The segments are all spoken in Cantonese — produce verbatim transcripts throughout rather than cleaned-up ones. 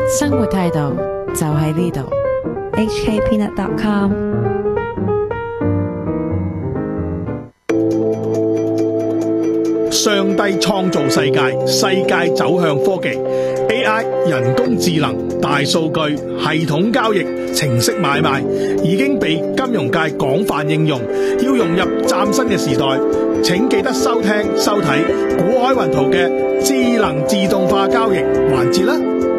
生活態度就喺呢度。 H K peanut dot com。 上帝創造世界，世界走向科技 A I 人工智能、大數據、系統交易、程式買賣已經被金融界廣泛應用，要融入嶄新嘅時代，請記得收聽收睇古海雲圖嘅智能自動化交易環節啦。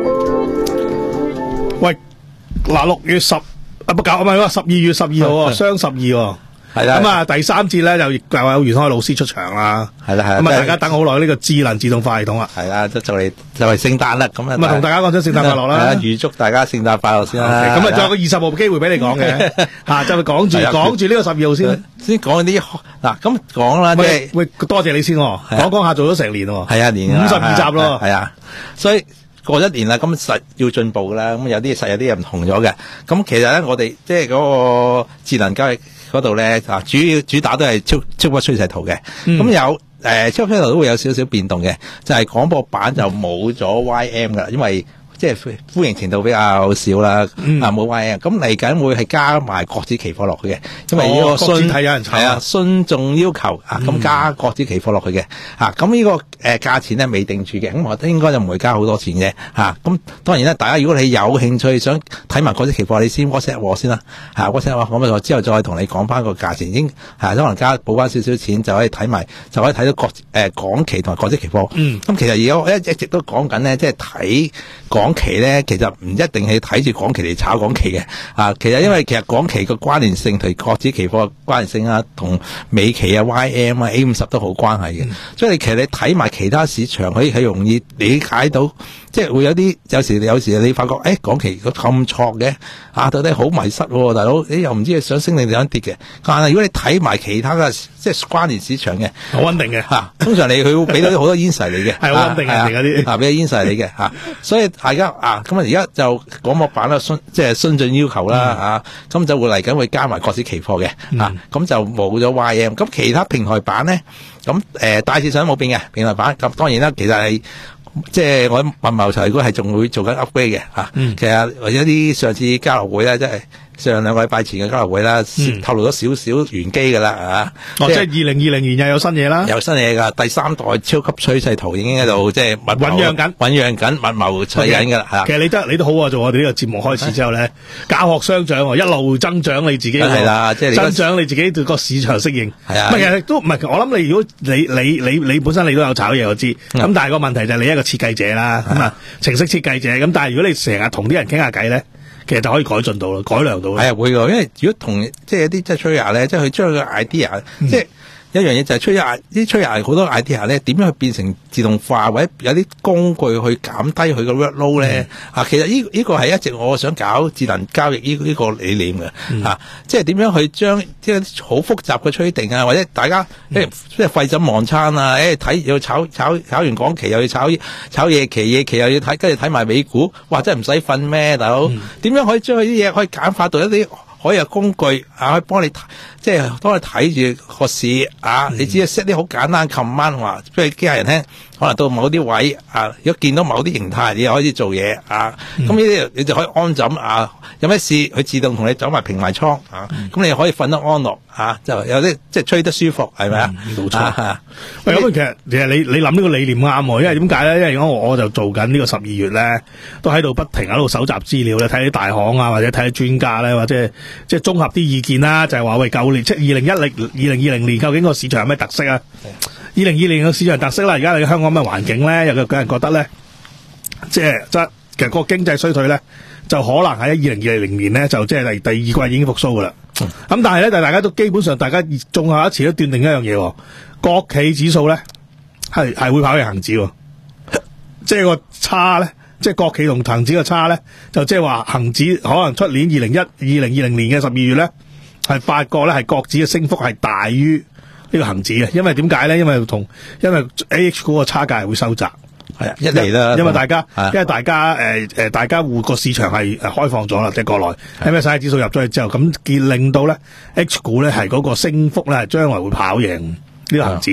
喂，嗱，六月十啊不搞唔係喎，十二月十二號喎，雙十二喎。係啦，咁啊第三節咧就又有袁開老師出場啦，係啦係啦，咁啊大家等好耐呢個智能自動化系統啊，係啦，就就嚟就嚟聖誕啦，咁啊，咁啊同大家講聲聖誕快樂啦，係啊，預祝大家聖誕快樂先啦，咁啊仲有個二十號機會俾你講嘅，吓就講住講住呢個十二號先，先講啲嗱咁講啦，即係喂多謝你先，講講下做咗成年喎，係啊，年五十二集咯，係啊，所以。過一年啦，咁實要進步啦，咁有啲實有啲嘢唔同咗嘅。咁其實咧，我哋即係嗰個智能交易嗰度咧，啊主要主打都係超超級趨勢圖嘅。咁、嗯、有誒、呃、超級趨勢圖都會有少少變動嘅，就係、是、廣播版就冇咗 Y M 噶啦，因為即係歡迎程度比較少啦，嗯、啊冇 Y M。咁嚟緊會係加埋國指期貨落去嘅，因為呢個信係有人係啊信眾要求啊，咁加國指期貨落去嘅，吓咁呢個誒價錢咧未定住嘅，咁我覺得應該就唔會加好多錢嘅，吓咁當然啦，大家如果你有興趣想睇埋國指期貨，你先 WhatsApp 我先啦，吓 WhatsApp 我，咁我之後再同你講翻個價錢，已經係可能加補翻少少錢就可以睇埋，就可以睇到國誒、呃、港期同埋國指期貨。嗯，咁其實而家我一一直都講緊咧，即係睇港期咧，其實唔一定係睇住港期嚟炒港期嘅，啊，其實因為其實港期個關聯性同國指期貨嘅關聯性啊，同美期啊、Y M 啊、A 五十都好關係嘅，嗯、所以你其實你睇埋其他市場，可以係容易理解到，即係會有啲有時有時你發覺，誒、欸，港期咁錯嘅，啊，到底好迷失喎，大佬，你又唔知係想升定想跌嘅，但係如果你睇埋其他嘅即係關聯市場嘅，好穩定嘅嚇、啊，通常你佢會俾到好多 insight 你嘅，係好穩定嘅嗰啲，啊，俾啲 insight 你嘅嚇，所以大家啊，咁啊而家就廣播版啦，即係新進要求啦嚇，咁、嗯啊、就會嚟緊會加埋國指期貨嘅，嚇、啊，咁、嗯、就冇咗 Y M， 咁其他平台版咧，咁誒、呃、大致上冇變嘅平台版，咁當然啦，其實係。即係我問謀財，如果係仲會做緊 upgrade 嘅吓，嗯、其實或者啲上次交流會咧，即係上兩個禮拜前嘅交流會啦，嗯、透露咗少少玄機噶啦，啊！哦，即係二零二零年又有新嘢啦，有新嘢噶，第三代超級趨勢圖已經喺度即係醞釀緊，醞釀緊，密謀取緊噶啦，係啊！其實你得你都好啊，做我哋呢個節目開始之後咧，教學相長，一路增長你自己係啦，即係增長你自己對個市場適應係啊。唔係，其實都唔係，我諗你如果你你你你本身你都有炒嘢，我知。咁、嗯、但係個問題就係你一個設計者啦，咁啊程式設計者，咁但係如果你成日同啲人傾下偈咧。其實就可以改進到咯，改良到咯。係啊，會㗎，因為如果同即係一啲即係 trader 咧，即係佢將個 idea，、嗯、即係有一樣嘢就係 trader，啲 trader 好多 idea 咧，點樣去變成自動化，或者有啲工具去減低佢個 workload 咧？啊、嗯，其實呢、這、呢個係、這個、一直我想搞智能交易呢、這、呢個理念嘅，嗯、啊，即係點樣去將即係好複雜嘅 trading啊，或者大家即係即係廢寢忘餐啊，誒睇要炒炒炒完港期又要炒炒夜期，夜期又要睇，跟住睇埋美股，哇！真係唔使瞓咩，大佬？點、嗯、樣可以將佢啲嘢可以簡化到一啲？可以有工具啊，可以幫你即係當你睇住個市啊，嗯、你只係 set 啲好簡單 command 話，譬如機械人聽，可能到某啲位啊，如果見到某啲形態，你就開始做嘢啊，咁呢啲你就可以安枕啊，有咩事佢自動同你走埋平埋倉啊，咁、嗯、你可以瞓得安樂啊，就有啲即係吹得舒服，係咪啊？冇錯啊。喂，咁其實其實你你諗呢個理念啱喎，因為點解咧？因為我我就做緊呢個十二月咧，都喺度不停喺度搜集資料咧，睇啲大行啊，或者睇啲專家咧，或者即係綜合啲意見啦，就係、是、話喂，舊年即係二零一零二零二零年究竟個市場有咩特色啊？二零二零年個市場特色啦，而家你香港咩環境咧？有個人覺得咧，即係即係其實個經濟衰退咧，就可能喺二零二零年咧，就即係第第二季已經復甦噶啦。咁、嗯、但係咧，但係大家都基本上，大家仲有一次都斷定一樣嘢，國企指數咧係係會跑贏恒指，即係個差咧。即係國企同恒指嘅差咧，就即係話恒指可能出年二零一二零二零年嘅十二月咧，係發覺咧係國指嘅升幅係大於呢個恒指嘅，因為點解咧？因為同因為 A H 股個差價係會收窄，係啊，一嚟啦，因為大家因為大家誒誒、呃、大家戶個市場係誒開放咗啦，即係國內 M S C I 指數入咗去之後，咁見令到咧 H 股咧係嗰個升幅咧係將來會跑贏呢個恒指喎。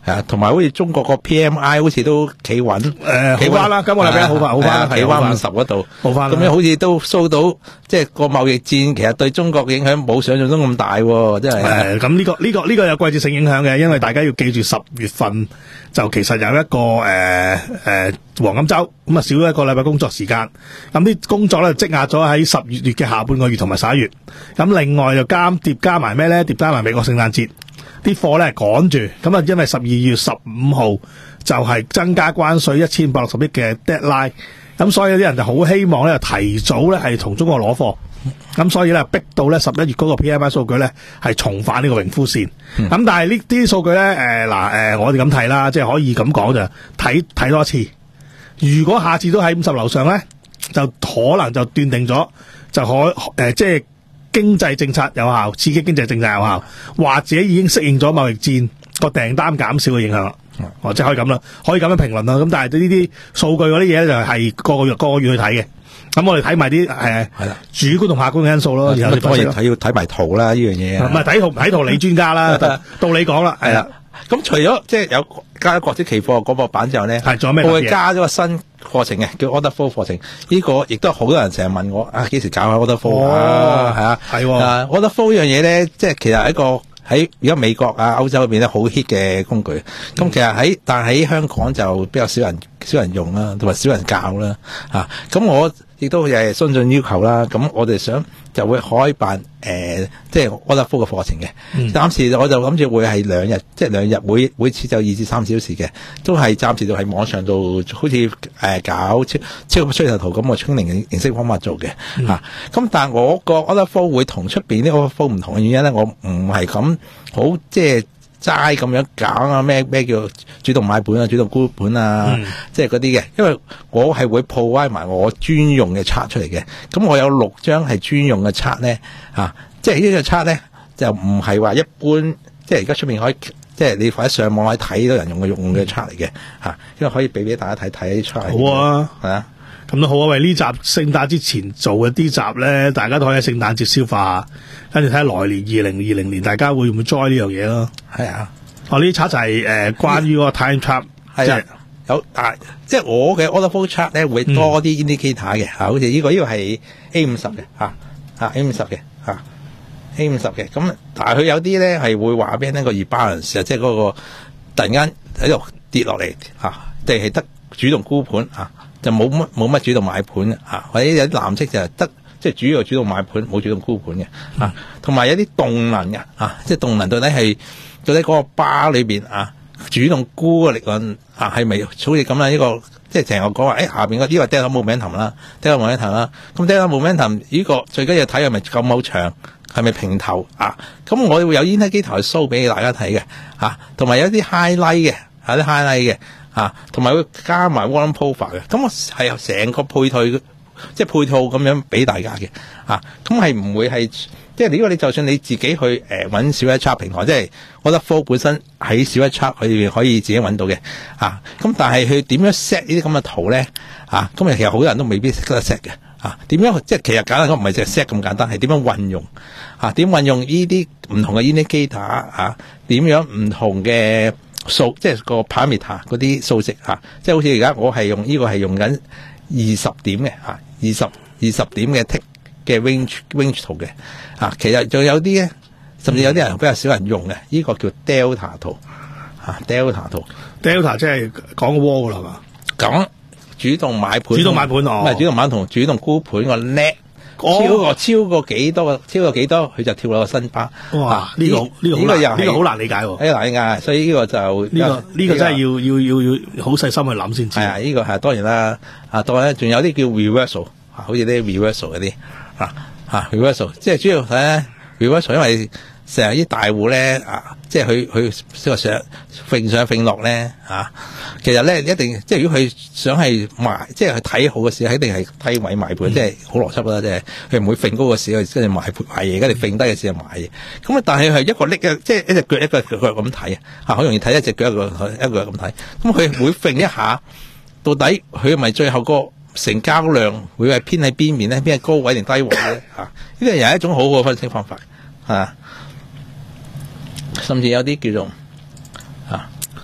係啊，同埋好似中國個 P M I 好似都企穩， 誒企穩啦，今個禮拜好翻，好翻， 企穩五十嗰度， 好翻。 咁樣好似都收到，即係個貿易戰其實對中國嘅影響冇想象中咁大，真係。 誒，咁呢個呢個呢個有季節性影響嘅，因為大家要記住十月份就其實有一個誒誒黃金週，咁啊少咗一個禮拜工作時間，咁啲工作咧積壓咗喺十月月嘅下半個月同埋十一月，咁另外就加疊加埋咩咧？疊加埋美國聖誕節。啲貨咧趕住，咁啊，因為十二月十五號就係增加關稅一千八百六十億嘅 deadline， 咁所以有啲人就好希望咧提早咧係同中國攞貨，咁所以咧逼到咧十一月嗰個 P M I 數據咧係重返呢個榮枯線，咁、嗯、但係呢啲數據咧誒嗱誒我哋咁睇啦，即係可以咁講就睇睇多一次，如果下次都喺五十樓上咧，就可能就斷定咗就可誒、呃、即係。經濟政策有效，刺激經濟政策有效，或者已經適應咗貿易戰個訂單減少嘅影響啦。哦、嗯，即係可以咁啦，可以咁樣評論啦。咁但係呢啲數據嗰啲嘢咧，就係個個月個個月去睇嘅。咁我哋睇埋啲誒係啦，主觀同客觀嘅因素咯。然後當然睇要睇埋圖啦，呢樣嘢。唔係睇圖唔睇圖，你專家啦，到你講啦，係啦。 咁除咗即係有加咗國際期貨嗰個版之後咧， 係仲有咩？ 我會加咗個新課程嘅，叫 Order Flow 課程。呢、這個亦都好多人成日問我啊，幾時搞下 Order Flow 啊？係啊，係啊。Order Flow 呢樣嘢咧，即係其實係一個喺而家美國啊、歐洲嗰邊咧好 hit 嘅工具。咁、嗯、其實喺但係喺香港就比較少人少人用啦，同埋少人教啦。啊，咁我亦都係相信要求啦。咁我哋想就會開辦誒、呃，即係 Order Flow 嘅課程嘅。暫、嗯、時我就諗住會係兩日，即係兩日每每次就二至三小時嘅，都係暫時就喺網上度，好似誒、呃、搞超超級趨勢圖咁個 training 形式方法做嘅嚇。咁、嗯啊、但係我個 Order Flow 會同出邊啲 Order Flow 唔同嘅原因咧，我唔係咁好即係齋咁樣搞啊咩咩叫主動買盤啊、主動沽盤啊，嗯、即係嗰啲嘅，因為我係會 provide 埋我專用嘅 chart 出嚟嘅。咁我有六張係專用嘅 chart 咧，啊，即係呢個 chart 咧就唔係話一般，即係而家出面可以，即係你或者上網可以睇到人用嘅用嘅 chart 嚟嘅，吓、啊，因為可以俾俾大家睇睇啲 chart。好啊，係啊。 咁都好啊！喂，呢集聖誕之前做嘅啲集咧，大家都可以喺聖誕節消化，跟住睇下來年二零二零年大家會唔會 join 呢樣嘢咯？係啊，哦呢啲 chart 就係、是、誒、呃、關於嗰個 time chart，係啊， 有啊，即係我嘅 order flow chart 咧會多啲 indicator 嘅嚇、嗯，好似呢、這個呢、這個係 A 五十嘅嚇嚇 A 五十嘅嚇 A 五十嘅，咁但係佢有啲咧係會話俾你聽個 rebalance 啊，即係嗰個突然間喺度跌落嚟嚇，定係得主動沽盤啊？就冇乜冇乜主動買盤啊，或者有啲藍色就係得即係主要主動買盤，冇主動沽盤嘅啊。同埋有啲動能嘅啊，即係動能到底係到底嗰個巴裏邊啊，主動沽嘅力量啊，係咪好似咁啦？呢、這個即係成日講話，誒、哎、下邊嗰啲話 delta momentum 啦 delta momentum 啦，咁 delta momentum 呢個最緊要睇係咪咁好長，係咪平頭啊？咁我哋會有 indicator 去 show 俾大家睇嘅啊，同埋有啲 highlight 嘅，有啲 highlight 嘅。啊，同埋會加埋 volume profile 嘅，咁我係成個配套，即係配套咁樣俾大家嘅，啊，咁係唔會係，即係如果你就算你自己去誒揾、呃、小一 chart 平台，即係我覺得 flow 本身喺小一 chart 裏邊可以自己揾到嘅，啊，咁但係佢點樣 set 呢啲咁嘅圖咧？啊，咁其實好多人都未必識得 set 嘅，啊，點樣即係其實簡單講唔係淨係 set 咁簡單，係點樣運用，啊，點運用呢啲唔同嘅 indicator 啊，點樣唔同嘅數即係個 parameter 嗰啲數值嚇，即係好似而家我係用呢、這個係用緊二十點嘅嚇，二十二十點嘅 tick 嘅 range range 圖嘅嚇，其實仲有啲咧，甚至有啲人比較少人用嘅，呢、這個叫 delta 圖嚇 delta 圖 delta 即係講個窩噶啦嘛， 講主動買盤， 主動買盤哦， 唔係主動買同主動沽盤個 net。超過超過幾多個？超過幾多佢就跳落個新巴。 哇！呢、這個呢、這個呢、這個又呢個好難理解喎。呢個難理解， 所以呢個就呢、這個呢、這個真係要要要要好細心去諗先知。 係啊，呢、這個係當然啦。啊，當然咧，仲有啲叫 reversal，好似啲 reversal 嗰啲啊啊 reversal， 即係主要睇咧 reversal， 因為成日啲大戶咧啊，即係佢佢即係上揈上揈落咧啊，其實咧一定即係如果佢想係買，即係佢睇好嘅時候，一定係低位買盤，嗯、即係好邏輯啦，即係佢唔會揈高嘅時候跟住買盤買嘢，跟住揈低嘅時候買嘢。咁啊，但係係一個拎嘅，即係一隻腳一個腳咁睇啊，好容易睇一隻腳一個一個咁睇。咁佢會揈一下，到底佢係咪最後個成交量會係偏喺邊面咧？邊係高位定低位咧？啊，呢個又係一種好好嘅分析方法，係啊。甚至有啲叫做啊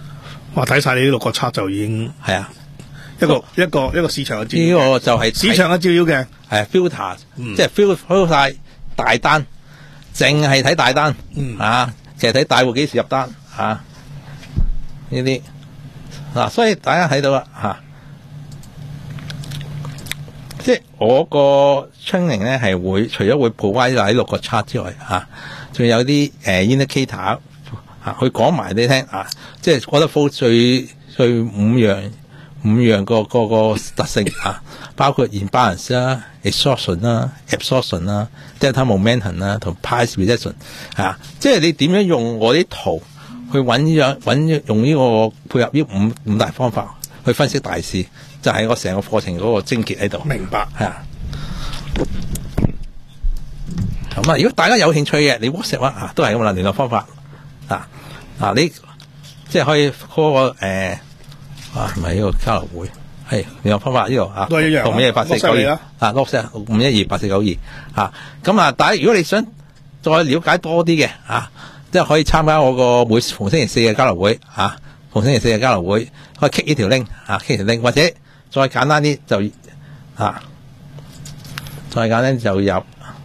哇！睇晒你呢六個測就已經係啊， 一個一個一個市場嘅照妖， 呢個就係市場嘅照妖鏡， 係 filter，、 嗯、 即係 filter 晒大單，淨係睇大單， 嗯啊，淨係睇大戶幾時入單，啊，呢啲嗱，所以大家睇到啦，吓、啊，即係我個 training 咧係會除咗會 provide 喺六個 chart 之外，吓、啊，仲有啲誒、呃、indicator。啊，佢講埋你聽啊，即係 order flow 最最五樣五樣個個個特性啊，包括 imbalance 啦、exhaustion 啦、absorption 啦、delta momentum 啦同 price rejection 啊，即係你點樣用我啲圖去揾樣揾用呢個配合呢五五大方法去分析大市，就係、是、我成個課程嗰個精結喺度。 明白係啊。咁啊，如果大家有興趣嘅，你 WhatsApp 啊都係咁啦，聯絡方法。啊啊！你即係可以 call 個誒啊，唔係呢個交流會，係聯絡方法呢度啊， 都一樣， 六五一八四九二啊，六四六五一二八四九二啊。咁啊，大家如果你想再了解多啲嘅啊，即係可以參加我個每逢星期四嘅交流會啊，逢星期四嘅交流會可以 click 呢條 link 啊 click 條 link，或者再簡單啲就啊，再簡單就入入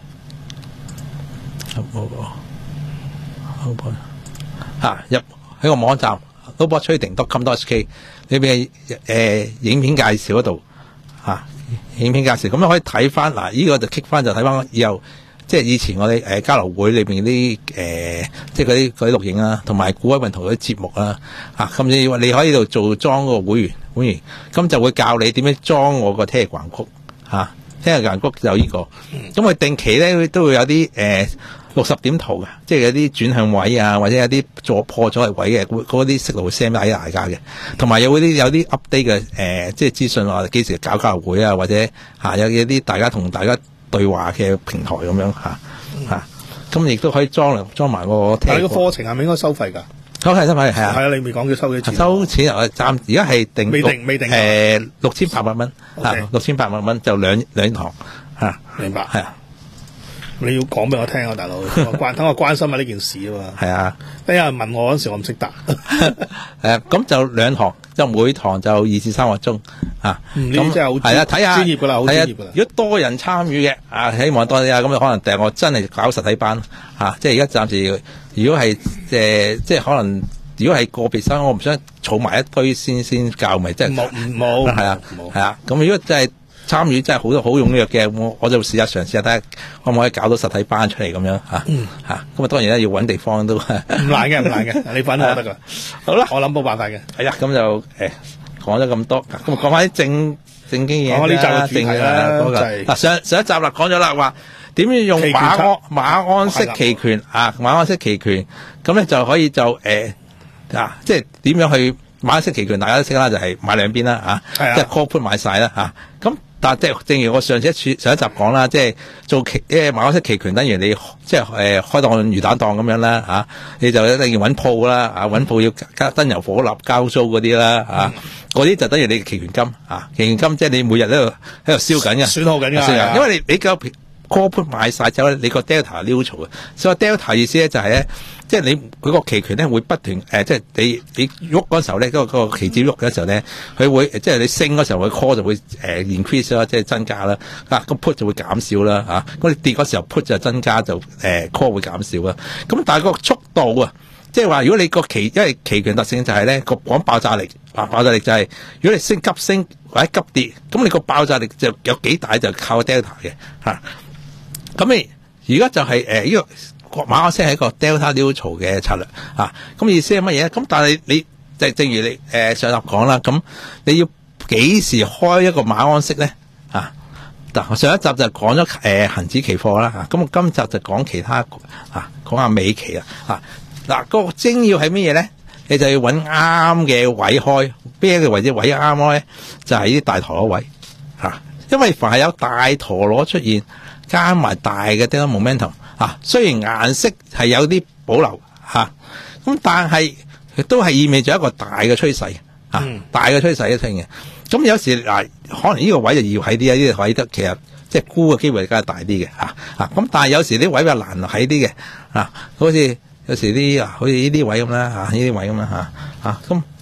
嗰個好噃。啊！入喺個網站 robot trading dot com dot h k 裏邊誒、呃、影片介紹嗰度啊，影片介紹咁可以睇翻嗱，呢、這個就 click 翻就睇翻以後即係以前我哋誒、呃、交流會裏邊啲誒即係嗰啲嗰啲錄影啦，同埋古威運圖嗰啲節目啦啊，咁你你可以度做裝個會員會員，咁就會教你點樣裝我個 Telegram group 嚇 Telegram group 就呢、這個，咁佢定期咧都會有啲誒。呃六十點圖嘅，即係有啲轉向位啊，或者有啲做破咗嘅位嘅，嗰啲息路會 send 俾大家嘅。同埋有啲有啲 update 嘅誒，即係資訊話幾時搞交流會啊，或者嚇、啊、有一啲大家同大家對話嘅平台咁樣嚇嚇。咁亦都可以裝裝埋個。 但係個課程係咪應該收費㗎？ 收費收費係啊。 係啊，你未講叫收幾錢？ 收錢啊！暫而家係定未定未定誒六千八百蚊嚇，六千八百蚊就兩兩堂嚇、啊。 明白係啊。 你要講俾我聽啊，大佬，關等我關心下呢件事啊嘛。 係啊， 等有人問我嗰時，我唔識答。 誒，咁就兩堂，就每堂就二至三個鐘啊。 咁真係好係啊，睇下專業噶啦，好專業噶啦。 如果多人參與嘅啊，希望多啲啊，咁就可能第日我真係搞實體班啊。即係而家暫時，如果係誒、呃，即係可能，如果係個別生，我唔想儲埋一堆先先教，咪即係冇冇係啊，係啊。咁如果真係參與真係好多好踴躍嘅，我我就試下嘗試下睇下可唔可以搞到實體班出嚟咁樣嚇嚇。咁、嗯、啊當然咧要揾地方都唔難嘅，唔難嘅，你揾我得噶。好啦，我諗冇辦法嘅。 係啊，咁就誒講咗咁多，咁講翻啲正正經嘢。 講呢集嘅主題啦，就係嗱上上一集啦，講咗啦，話點樣用馬鞍馬鞍式期權啊，馬鞍式期權咁咧就可以就誒、呃、啊，即係點樣去馬鞍式期權？大家都識啦，就係、是、買兩邊啦嚇，即係 call put 買晒啦嚇，咁、啊。但即係正如我上次一次上一集講啦，即係做期誒馬鞍式期權，等於你即係誒、呃、開檔魚蛋檔咁樣啦嚇、啊，你就一定要揾鋪啦啊，揾鋪要加燈油火蠟交租嗰啲啦啊，嗰啲就等於你嘅期權金啊，期權金即係你每日喺度喺度燒緊嘅， 損耗緊嘅， 因為你你個 call put 買晒之後咧，你個 delta neutral 嘅，所以 delta 意思咧就係咧，即係你佢個期權咧會不斷誒、呃，即係你你喐嗰時候咧，嗰、嗰個期指喐嘅時候咧，佢會即係你升嗰時候，佢 call 就會誒 increase 啦，即係增加啦，啊咁 put 就會減少啦嚇，咁你跌嗰時候 put 就增加就誒、呃、call 會減少啦，咁但係個速度啊，即係話如果你個期因為期權特性就係咧個講爆炸力啊，爆炸力就係、是、如果你升急升或者急跌，咁你個爆炸力就有幾大就靠 delta 嘅嚇。啊咁你而家就係誒呢個馬鞍式係一個 delta neutral 嘅策略啊！咁意思係乜嘢咧？咁但係你就正如你誒、呃、上集講啦，咁你要幾時開一個馬鞍式咧？啊！嗱，上一集就講咗誒恆指期貨啦嚇，咁、啊、我今集就講其他啊，講下美期啦嚇。嗱、啊，嗰個精要係乜嘢咧？你就要揾啱嘅位開，邊一個位置位啱開咧？就係呢啲大陀螺位嚇、啊，因為凡係有大陀螺出現。加埋大嘅 delta momentum 啊，雖然顏色係有啲保留嚇，咁、啊、但係亦都係意味住一個大嘅趨勢啊，嗯、大嘅趨勢一出現嘅。咁有時嗱、啊，可能呢個位就要喺啲啊，呢個位得其實即係沽嘅機會梗係大啲嘅嚇啊。咁但係有時啲位比較難喺啲嘅啊，好似有時啲啊，好似呢啲位咁啦嚇，呢啲位咁啦嚇嚇。咁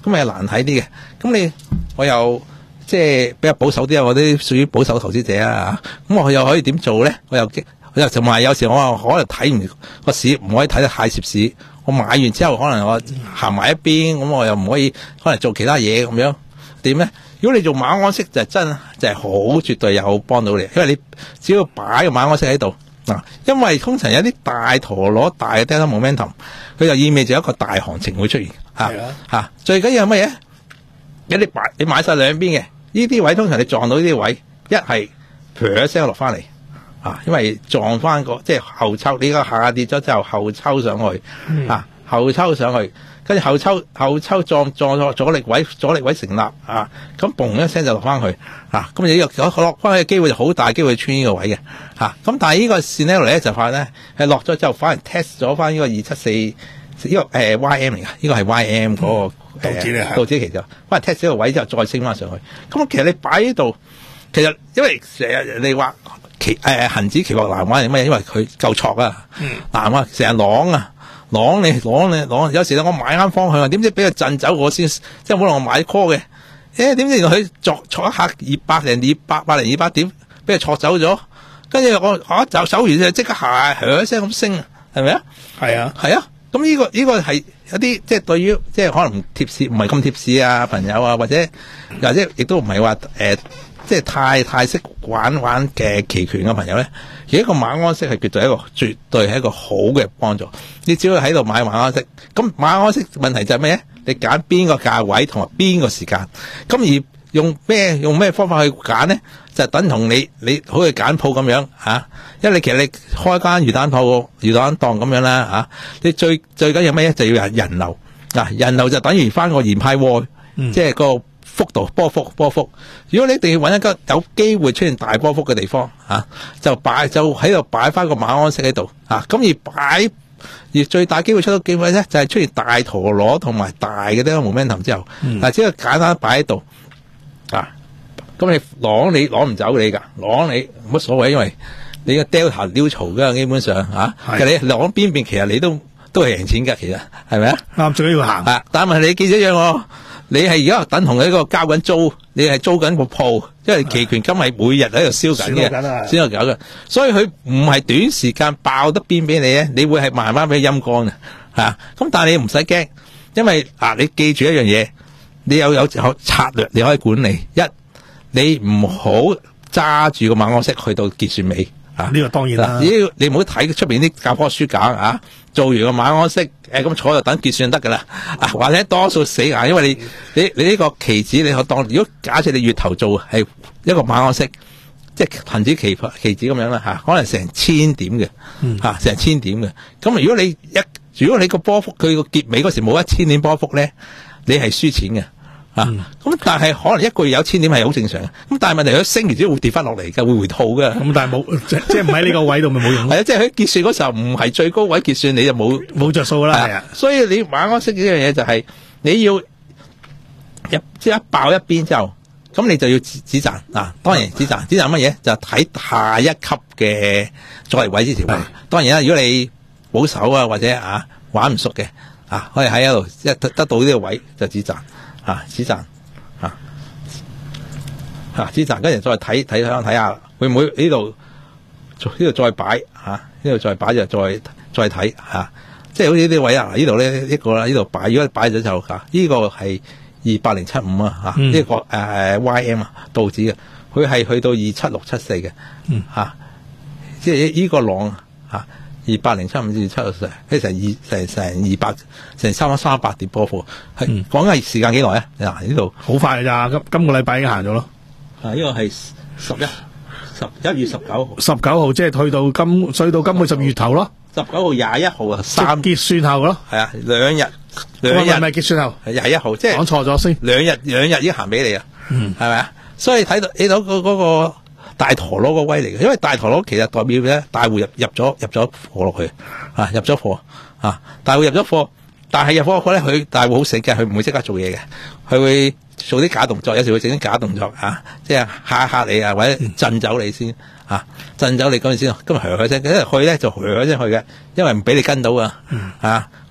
咁咪難睇啲嘅。咁你我又即係比較保守啲啊，我啲屬於保守投資者啊。咁我又可以點做咧？我又我又同埋有時我可能睇唔個市，唔可以睇得太蝕市。我買完之後，可能我行埋一邊，咁我又唔可以可能做其他嘢咁樣點咧？如果你做馬鞍式就真就係好絕對有幫到你，因為你只要擺個馬鞍式喺度嗱，因為通常有啲大陀螺大嘅 delta momentum， 佢就意味住一個大行情會出現嚇嚇。最緊要係乜嘢？有你擺你買晒兩邊嘅呢啲位，通常你撞到呢啲位，一係啪一聲落翻嚟啊，因為撞翻個即係後抽，你個下跌咗之後後抽上去、嗯、啊，後抽上去。跟住後抽後抽撞撞咗阻力位，阻力位成立啊！咁嘣一聲就落翻去啊！咁你落落翻去嘅機會就好大機會穿呢個位嘅嚇。咁、啊、但係呢個 scenario 咧就發咧係落咗之後反而 test 咗翻呢個二七四呢個誒、呃、Y M 嚟㗎，呢、這個係 Y M 嗰、那個道指嚟，道指期就反而 test 咗個位之後再升翻上去。咁其實你擺喺度，其實因為成日你話期誒恆指期貨難玩係乜嘢？因為佢夠挫啊，難啊，成日啷啊！攞你攞你攞，有時咧我買啱方向啊，點知俾佢震走我先，即係可能我買 call 嘅，誒點知原來佢作錯一下二百零二百百零二百點，俾佢錯走咗，跟住我啊走走完就即刻下響一聲咁升，係咪啊？係啊，係啊，咁呢個呢個係有啲即係對於即係可能貼市唔係咁貼市啊朋友啊，或者或者亦都唔係話誒即係太太識玩玩嘅期權嘅朋友咧，而一個馬鞍式係絕對一個絕對係一個好嘅幫助。你只要喺度買馬鞍式，咁馬鞍式問題就係咩咧？你揀邊個價位同埋邊個時間，咁而用咩用咩方法去揀咧？就等同你你好似揀鋪咁樣嚇、啊，因為你其實你開間魚蛋鋪、魚蛋檔咁樣啦嚇、啊，你最最緊要咩咧？就要人人流嗱、啊，人流就等於翻個鹽派窩，嗯、即係個幅度波幅波幅。如果你一定要揾一個有機會出現大波幅嘅地方嚇、啊，就擺就喺度擺翻個馬鞍式喺度嚇，咁、啊、而擺而最大機會出到機會咧，就係、是、出現大陀螺同埋大嘅呢個 momentum 之後，嗯、但係只係簡單擺喺度啊。咁你攞你攞唔走你㗎，攞你冇乜所謂，因為你個 delta 溜槽㗎，基本上嚇。其實你攞邊邊，其實你都都係贏錢㗎，其實係咪啊？啱，最緊要行。啊，但係你記住一樣喎，你係而家等同你個交緊租，你係租緊個鋪，因為期權金係每日喺度燒緊嘅，先有搞嘅。所以佢唔係短時間爆得邊俾你咧，你會係慢慢俾陰乾嘅嚇。咁但係你唔使驚，因為啊，你記住一樣嘢，你有有有策略，你可以管理一。你唔好揸住個馬鞍式去到結算尾啊！呢個當然啦，你你唔好睇出邊啲教科書講啊，做完個馬鞍式誒咁坐就等結算得噶啦啊！或者多數死硬，因為你你你呢個期指你可當，如果假設你月頭做係一個馬鞍式，即係恒指期期指咁樣啦嚇、啊，可能成千點嘅嚇，成、嗯啊、千點嘅。咁如果你一如果你個波幅佢個結尾嗰時冇一千點波幅咧，你係輸錢嘅。啊，咁、嗯、但係可能一個月有千點係好正常嘅，咁但係問題佢升完之後會跌翻落嚟嘅，會回吐嘅。咁但係冇即即係唔喺呢個位度咪冇用咯。係啊，即係喺結算嗰時候唔係最高位結算，你就冇冇着數啦。係啊，所以你馬鞍式呢樣嘢就係你要一即係一爆一邊之後，咁你就要止止賺啊。當然止賺止賺乜嘢就睇下一級嘅阻力位之條。當然啦，如果你保守啊或者啊玩唔熟嘅啊，可以喺一度一得得到呢個位就止賺。啊，止賺，啊，啊，止賺，跟住再睇睇睇睇下，會唔會呢度呢度再擺啊？呢度再擺就再再睇吓，即係好似呢啲位啊，呢度咧呢個啦，呢度擺，如果擺咗就吓，呢個係二百零七五啊，吓，呢個誒 Y M 啊，道指嘅，佢係去到二七六七四嘅，嗯，吓，即係呢個浪吓。二百零七五至七六四，即係成二成成二百成三三百點波幅，係講緊時間幾耐啊？嗱，呢度好快㗎咋，今今個禮拜已經行咗咯。啊，呢個係十一十一月十九號，十九號即係去到今，去到今個十二月頭咯。十九號廿一號啊，三結算後咯。係啊，兩日兩日係咪結算後？係廿一號，即係講錯咗先。兩日兩日已經行俾你啊，嗯，係咪啊？所以睇到睇到嗰嗰個。大陀螺個威嚟嘅，因為大陀螺其實代表咧大戶入入咗入咗貨落去啊，入咗貨啊，大戶入咗貨，但係入貨嗰咧佢大戶好醒嘅，佢唔會即刻做嘢嘅，佢會做啲假動作，有時會整啲假動作啊，即係嚇一嚇你啊，或者震走你先啊，震走你嗰陣先，今日響響聲，因為去咧就響響聲去嘅，因為唔俾你跟到啊，啊，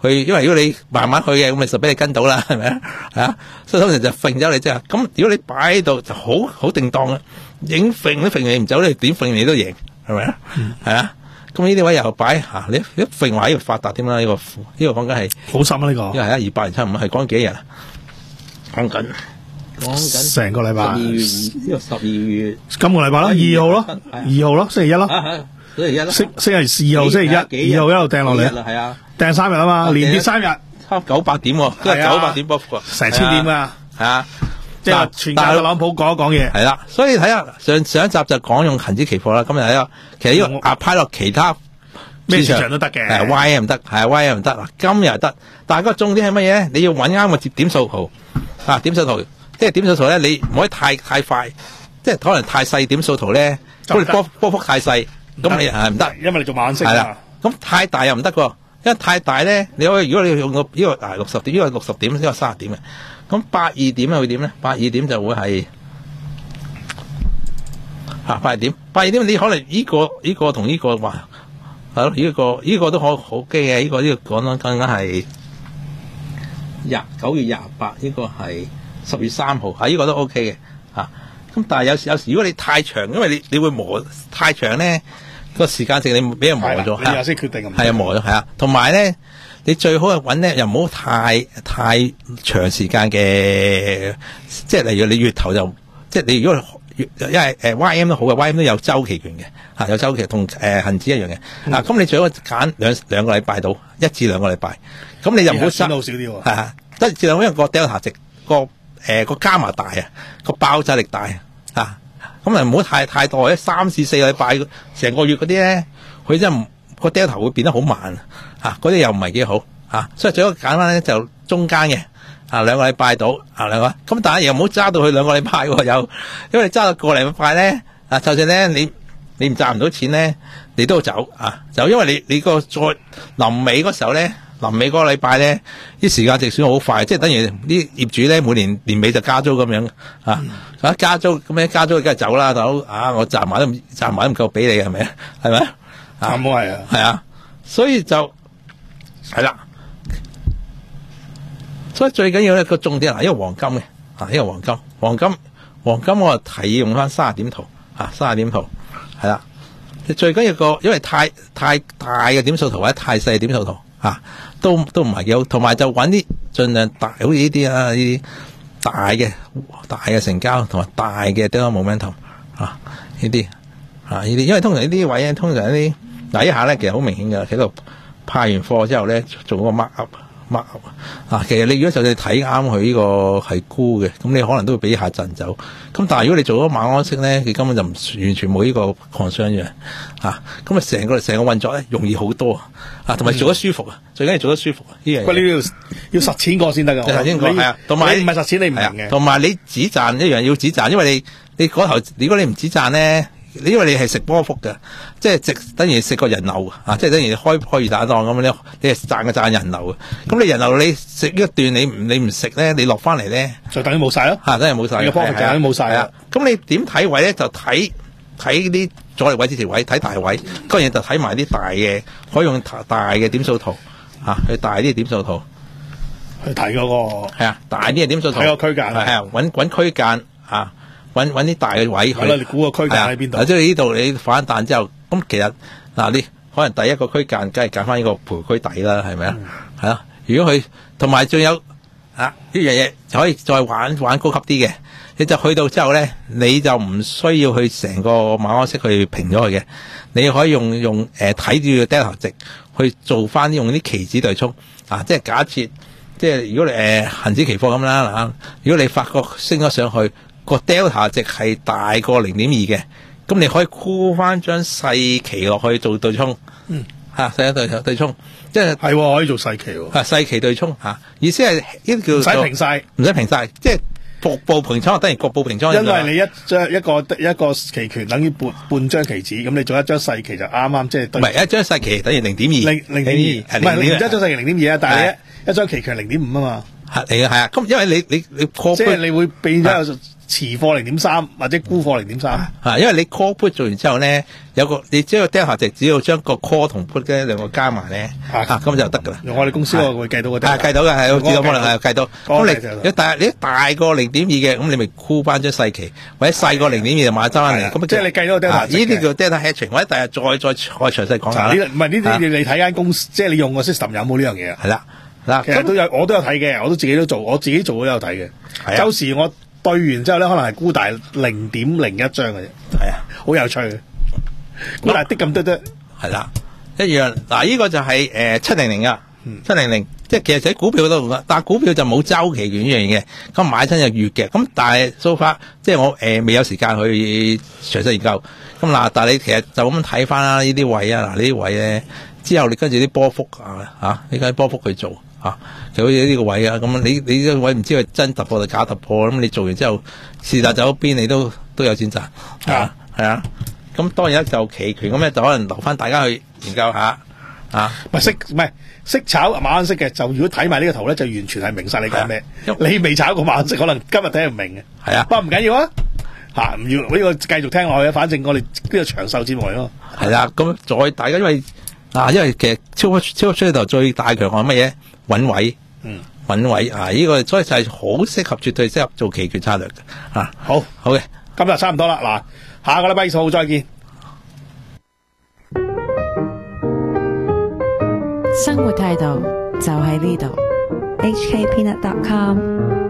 去，因為如果你慢慢去嘅，咁咪就俾你跟到啦，係咪啊？係啊，所以通常就揈走你啫。咁如果你擺喺度就好好定當啊，影揈都揈你唔走，你點揈你都贏，係咪啊？係啊。咁呢啲位又擺吓，你一揈話呢個發達添啦，呢個呢個講緊係好深啊呢個， 因為係啊二八年七五係講幾日啊？講緊講緊成個禮拜， 十二月二呢個十二月今個禮拜啦，二號咯，二號咯，星期一咯， 星期一啦， 星星期二號星期一，二號一路掟落嚟， 係啊， 掟三日啊嘛，連跌三日， 差九百點，都係九百點波幅， 成千點啊， 係啊。 即係全靠特朗普講一講嘢， 係啦，所以睇下上上一集就講用恒指期貨啦，今日睇下其實呢個 apply 落其他咩市場都得嘅， 係 Y M 得，係 Y M 得嗱，今日得，但係個重點係乜嘢咧？你要揾啱個點數圖啊，點數圖，即係點數圖咧，你唔可以太太快，即係可能太細點數圖咧，咁你波波幅太細，咁你係唔得， 因為你做晚息係啦，咁太大又唔得喎，因為太大咧，你可以如果你用個呢個啊六十點，呢個六十點，呢個三十點嘅。咁八二點會點咧？八二點就會係嚇八二點，八二點你可能呢、這個呢、這個同呢、這個話係咯，呢、這個呢、這個都好好機嘅，呢、這個呢、這個講得更加係廿九月廿八，呢個係十月三號，啊呢、這個都 OK 嘅嚇。咁、啊、但係有時有時如果你太長，因為你你會磨太長咧，個時間性你俾人磨咗， 你又先決定係啊磨咗係啊，同埋咧。你最好係揾咧，又唔好太太長時間嘅，即係例如你月頭就，即係你如果月，因為誒 Y M 都好嘅 ，Y M 都有周期權嘅，嚇有周期同誒恆指一樣嘅，嗯、啊咁你最好揀兩兩個禮拜到，一至兩個禮拜，咁你就唔好少少啲喎， 係啊，一至兩個因為個 delta 值個誒個加碼大啊，個爆炸力大啊，咁啊唔好太太多，三至四個禮拜成個月嗰啲咧，佢真係唔。個 delta 會變得好慢啊！嗰啲又唔係幾好啊，所以最好簡單咧就中間嘅啊兩個禮拜到啊兩個，咁但係又唔好揸到去兩個禮拜喎，又因為你揸到個禮拜咧啊，就算咧你你唔賺唔到錢咧，你都要走啊，就因為你你個再臨尾嗰時候咧，臨尾嗰個禮拜咧啲時間值算好快，即係等於啲業主咧每年年尾就加租咁樣啊，啊加租咁樣加租梗係走啦，大佬啊我賺埋都賺埋都唔夠俾你係咪啊？係咪啊？ 咁係啊， 係啊，所以就係啦，所以最緊要咧個重點嗱，呢個黃金嘅啊，呢個黃金，黃金，黃金我提議用翻三十點圖啊，三十點圖係啦，最緊要個因為太太大嘅點數圖或者太細嘅點數圖啊，都都唔係幾好，同埋就揾啲盡量大，好似呢啲啊，呢啲大嘅大嘅成交同埋大嘅 delta momentum 啊，呢啲啊呢啲，因為通常呢啲位咧，通常呢啲。嗱，一下咧，其實好明顯嘅，喺度派完貨之後咧，做嗰個 mark up，mark up 啊。其實你如果就算睇啱佢呢個係沽嘅，咁你可能都會俾一下震走。咁但係如果你做咗馬鞍式咧，佢根本就唔完全冇呢個 concern 嘅啊。咁啊，成個成個運作咧容易好多啊，同埋做得舒服啊，嗯、最緊要做得舒服啊。呢樣嘢。喂， 你要要實踐過先得㗎。實踐過係啊，同埋你唔係實踐你唔明嘅。 同埋你止賺一樣要止賺，因為你你嗰頭如果你唔止賺咧。因為你係食波幅嘅，即係食等於食個人流啊！即係等於開開魚蛋檔咁樣，你係賺嘅賺人流嘅。咁你人流你食一段你唔你唔食咧，你落翻嚟咧就等於冇晒咯嚇，等於冇晒。 個波幅就等於冇晒啦。 咁你點睇位咧？就睇睇啲阻力位支持位，睇大位。當然就睇埋啲大嘅，可以用大嘅點數圖嚇，去大啲嘅點數圖去睇嗰個係啊，大啲嘅點數圖睇個區間係啊，揾揾區間啊。揾揾啲大嘅位， 係啦，你估個區間喺邊度？ 即係呢度你反彈之後，咁其實嗱，你可能第一個區間，梗係揀翻呢個盤區底啦，係咪啊？係啊、嗯，如果佢同埋仲有啊呢樣嘢，就可以再玩玩高級啲嘅，你就去到之後咧，你就唔需要去成個馬鞍式去平咗佢嘅，你可以用用誒睇住個 delta 值去做翻用啲期指對沖啊，即係假設即係如果你誒恆指期貨咁啦嗱，如果你發覺升咗上去。個 delta 值係大過零點二嘅，咁你可以箍翻張細期落去做對沖，嗯吓細對對沖，即係係可以做細期喎， 啊細期對沖吓，意思係呢啲叫唔使平晒，唔使平晒，即係局部平倉等於局部平倉， 因為你一張一個一個期權等於半半張期指，咁你做一張細期就啱啱即係唔係一張細期等於零點二零零點二，唔係你一張細期零點二啊，但係你一一張期權零點五啊嘛， 係嚟嘅係啊，咁因為你你你即係你會變咗。即持貨零點三或者沽貨零點三。 啊，因為你 call put 做完之後咧，有個你只要 delta 值，只要將個 call 同 put 嘅兩個加埋咧，啊咁就得噶啦。 用我哋公司我會計到個 delta， 計到嘅係自動可能係計到。咁你你大你大過零點二嘅，咁你咪沽翻張細期，或者細過零點二就買翻嚟。咁即係你計到個 delta 值。 呢啲叫 delta hedging，或者第日再再再詳細講下。 唔係呢啲你睇間公司，即係你用個 system 有冇呢樣嘢啊？ 係啦。嗱， 其實都有，我都有睇嘅，我都自己都做，我自己做都有睇嘅。係啊，周時我對完之後咧，可能係沽大零點零一張嘅啫。係啊，好有趣嘅，沽大啲咁多多。係啦， 一樣。嗱，呢個就係誒七零零啊，七零零，即係其實喺股票度，但係股票就冇周期權呢樣嘢，咁買親就月嘅。咁但係 so far，即係我誒未有時間去詳細研究。咁嗱，但係你其實就咁睇翻啦，呢啲位啊，嗱呢啲位咧，之後你跟住啲波幅啊，嚇，你跟啲波幅去做。啊，就好似呢個位啊，咁你你呢個位唔知係真突破定假突破，咁你做完之後是但走一邊，你都都有錢賺，啊，係啊，咁當然就期權咁咧，就可能留翻大家去研究下，啊， 唔係識唔係識炒馬鞍式嘅，就如果睇埋呢個圖咧，就完全係明晒你講咩，你未炒過馬鞍式，可能今日睇唔明嘅，係啊，不過唔緊要啊，嚇唔要呢個繼續聽落去，反正我哋呢個長壽節目嚟咯， 係啦，咁再大家因為啊，因為其實超級超級出頭最大強項乜嘢？揾位，嗯，揾位啊！呢、這個所以就係好適合，絕對適合做期權策略嘅啊！ 好， 好嘅， 今日差唔多啦，嗱，下個禮拜二十號再見。 生活態度就喺呢度。 H K Peanut dot com